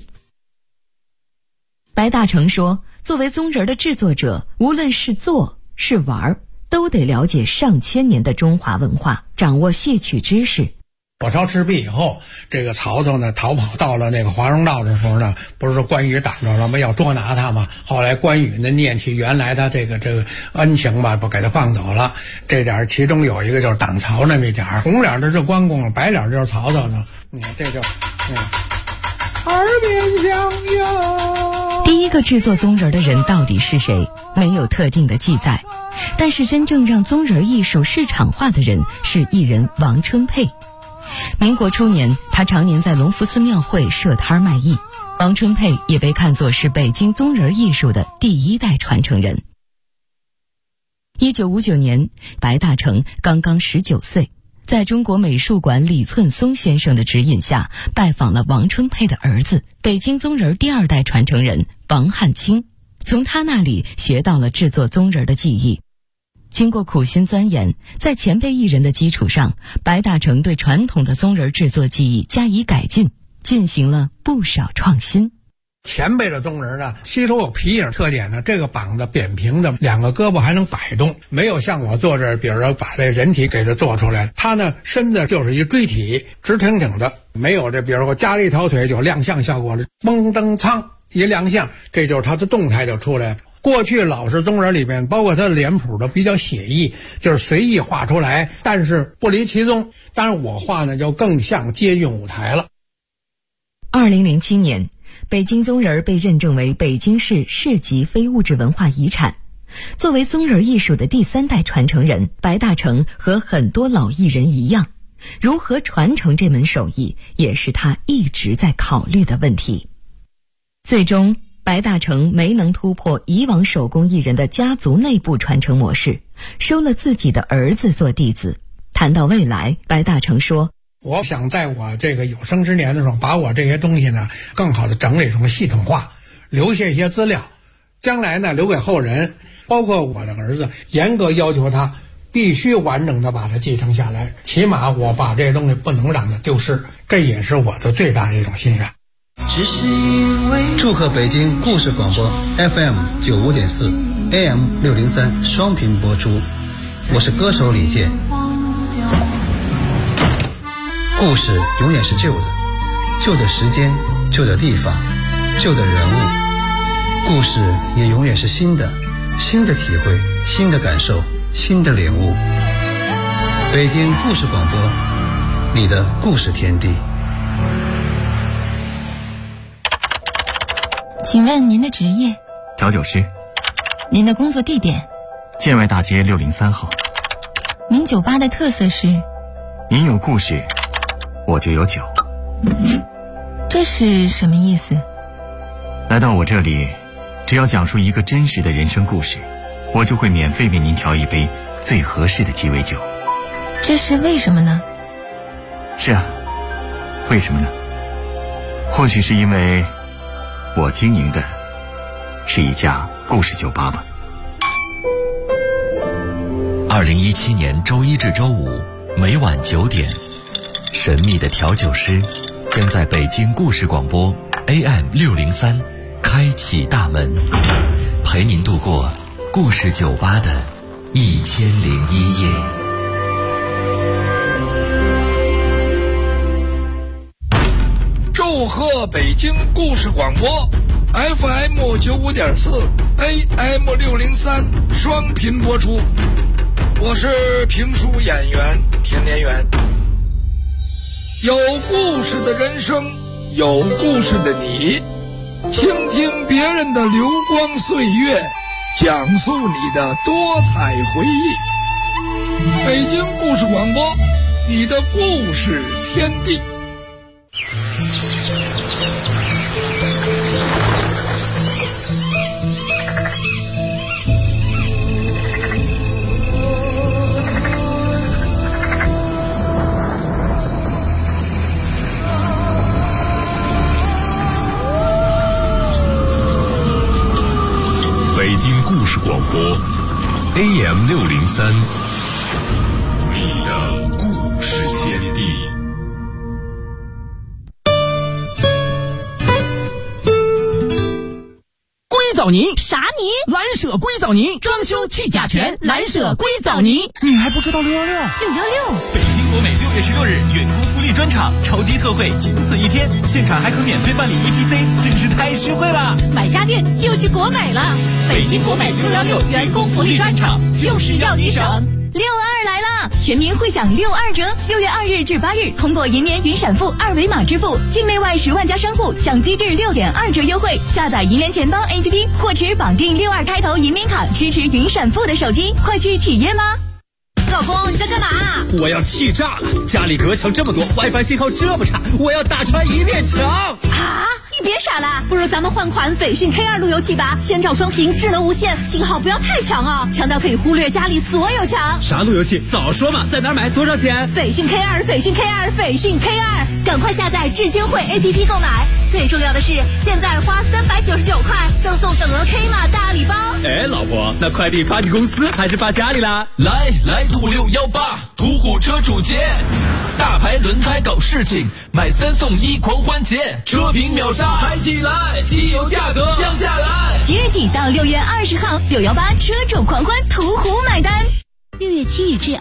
白大成说，作为宗人的制作者，无论是做是玩，都得了解上千年的中华文化，掌握戏曲知识。 火烧赤壁以后，这个曹操呢逃跑到了那个华容道的时候呢，不是说关羽挡着了吗？要捉拿他嘛。后来关羽呢念起原来他这个恩情吧，不给他放走了。这点其中有一个就是挡曹那么一点，红脸的是关公，白脸就是曹操呢。你看这就耳边相拥。 第一个制作宗人的人到底是谁？没有特定的记载。但是真正让宗人艺术市场化的人是艺人王春佩。民国初年，他常年在隆福寺庙会设摊卖艺。王春佩也被看作是北京宗人艺术的第1代传承人。1959年，白大成刚刚19岁，在中国美术馆李寸松先生的指引下，拜访了王春佩的儿子，北京宗人第2代传承人王汉卿，从他那里学到了制作宗人的技艺。经过苦心钻研，在前辈艺人的基础上，白大成对传统的宗人制作技艺加以改进，进行了不少创新。 前辈的宗人呢，吸收有皮影特点呢，这个膀子扁平的，2个胳膊还能摆动，没有像我做这，比如说把这人体给它做出来，他呢身子就是一锥体，直挺挺的，没有这，比如说加了一条腿就亮相效果了，嘣噔噌一亮相，这就是他的动态就出来了。过去老式宗人里面，包括他的脸谱都比较写意，就是随意画出来，但是不离其宗。当然我画呢就更像接近舞台了。 2007年，北京宗人被认证为北京市市级非物质文化遗产。作为宗人艺术的第3代传承人，白大成和很多老艺人一样， 如何传承这门手艺，也是他一直在考虑的问题。最终，白大成没能突破以往手工艺人的家族内部传承模式，收了自己的儿子做弟子。谈到未来，白大成说， 我想在我这个有生之年的时候，把我这些东西呢更好的整理成系统化，留下一些资料，将来呢留给后人，包括我的儿子，严格要求他必须完整的把它继承下来，起码我把这些东西不能让它丢失，这也是我的最大的一种心愿。 祝贺北京故事广播 FM95.4 AM603 双频播出，我是歌手李健。故事永远是旧的，旧的时间，旧的地方，旧的人物。故事也永远是新的，新的体会，新的感受，新的领悟。北京故事广播，你的故事天地。 请问您的职业？ 调酒师。 您的工作地点？ 建外大街603号。 您酒吧的特色是？ 您有故事，我就有酒。 这是什么意思？ 来到我这里，只要讲述一个真实的人生故事，我就会免费为您调一杯最合适的鸡尾酒。 这是为什么呢？ 是啊，为什么呢？或许是因为我经营的是一家故事酒吧吧。 2017年周一至周五每晚9点，神秘的调酒师将在北京故事广播 AM603 开启大门，陪您度过故事酒吧的1001夜。 祝贺北京故事广播 FM95.4 AM603 双频播出，我是评书演员田连元。有故事的人生，有故事的你，倾听别人的流光岁月，讲述你的多彩回忆。北京故事广播，你的故事天地。 北京故事广播 AM603， 你的故事天地。 硅藻泥？啥泥？蓝舍硅藻泥，装修去甲醛，蓝舍硅藻泥。 你还不知道616？616！ 北京国美6月16日员工福利专场，超低特惠，仅此一天，现场还可免费办理 ETC， 真是太实惠了！ 买家电就去国美了。 北京国美616员工福利专场，就是要你省。 622来了，全民会享62折，6月2日至8日，通过银联云闪付二维码支付，境内外10万家商户享低至6.2折优惠。下载银联钱包 APP 或持绑定62开头银联卡支持云闪付的手机，快去体验吗？ 老公，你在干嘛？ 我要气炸了！家里隔墙这么多 ，WiFi 信号这么差，我要打穿一面墙！ 啊！你别傻了，不如咱们换款斐讯 K2 路由器吧，千兆双屏，智能无线，信号不要太强啊，强到可以忽略家里所有墙。 啥路由器？早说嘛！在哪儿买？多少钱？ 斐讯 K2， 斐讯 K2， 斐讯 K2， 赶快下载智金汇 APP 购买。最重要的是，现在花399块赠送等额 K 码大礼包。 哎，老婆，那快递发给公司还是发家里啦？来途618，途虎车主节，大牌轮胎搞事情，买3送1狂欢节，车评秒杀，买起来，汽油价格降下来。 即日起到6月20号，618车主狂欢，途虎买单。 6月7日至